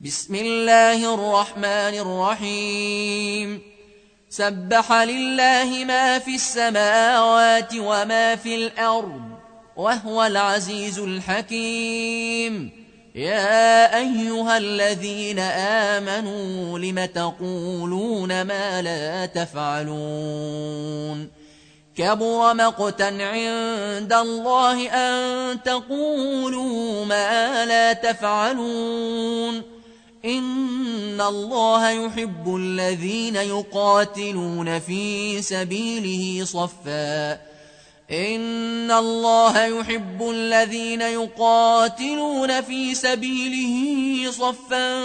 بسم الله الرحمن الرحيم سبح لله ما في السماوات وما في الأرض وهو العزيز الحكيم يا أيها الذين آمنوا لم تقولون ما لا تفعلون كبر مقتا عند الله أن تقولوا ما لا تفعلون إن الله يحب الذين يقاتلون في سبيله صفا إن الله يحب الذين يقاتلون في سبيله صفا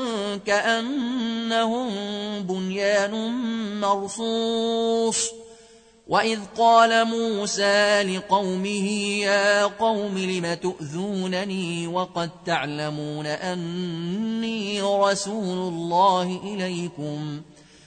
كأنهم بنيان مرصوص وإذ قال موسى لقومه يا قوم لم تؤذونني وقد تعلمون أني رسول الله إليكم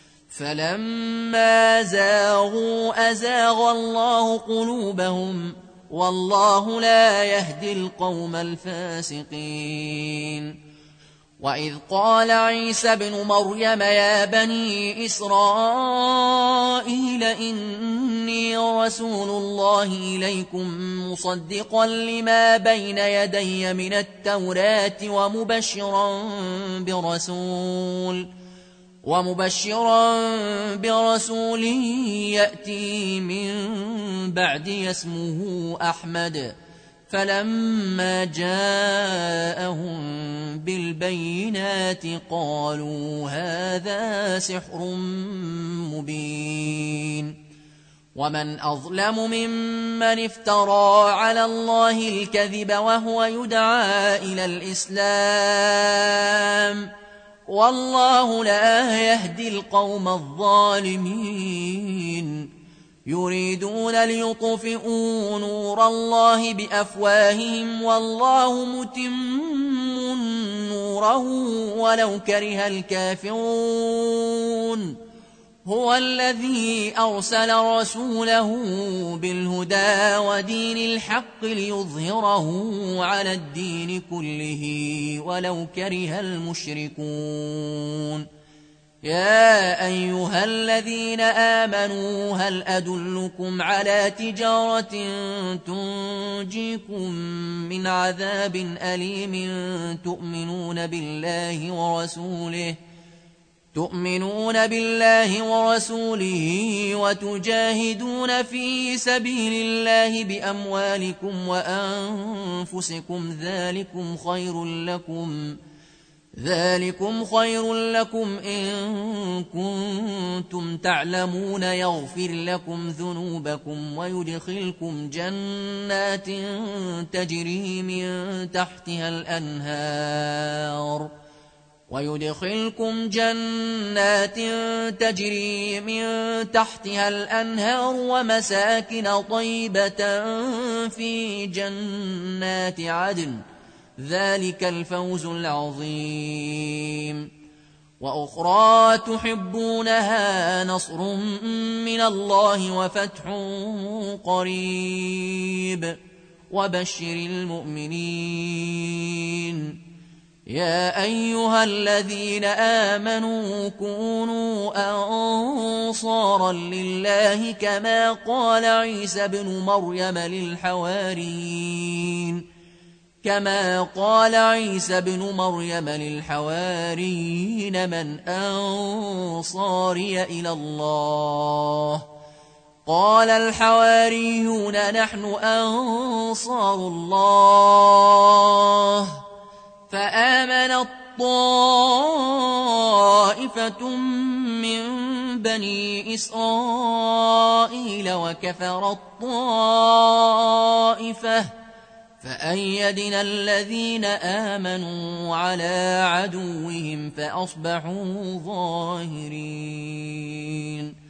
فلما زاغوا أزاغ الله قلوبهم والله لا يهدي القوم الفاسقين وإذ قال عيسى ابن مريم يا بني إسرائيل إني رسول الله إليكم مصدقا لما بين يدي من التوراة ومبشرا برسول يأتي من بعدي اسمه أحمد فلما جاءهم بالبينات قالوا هذا سحر مبين ومن أظلم ممن افترى على الله الكذب وهو يدعى إلى الإسلام والله لا يهدي القوم الظالمين يريدون ليطفئوا نور الله بأفواههم والله متم نوره ولو كره الكافرون هو الذي أرسل رسوله بالهدى ودين الحق ليظهره على الدين كله ولو كره المشركون يا أيها الذين آمنوا هل أدلكم على تجارة تنجيكم من عذاب أليم تؤمنون بالله ذلك وتجاهدون في سبيل الله بأموالكم وأنفسكم ذلكم خير لكم إن كنتم تعلمون يغفر لكم ذنوبكم ويدخلكم جنات تجري من تحتها الأنهار ومساكن طيبة في جنات عدن ذلك الفوز العظيم وأخرى تحبونها نصر من الله وفتح قريب وبشر المؤمنين يا أيها الذين آمنوا كونوا أنصارا لله كما قال عيسى ابن مريم للحواريين من أنصاري إلى الله قال الحواريون نحن أنصار الله فآمنت طائفة من بني إسرائيل وكفرت طائفة فأيدنا الذين آمنوا على عدوهم فأصبحوا ظاهرين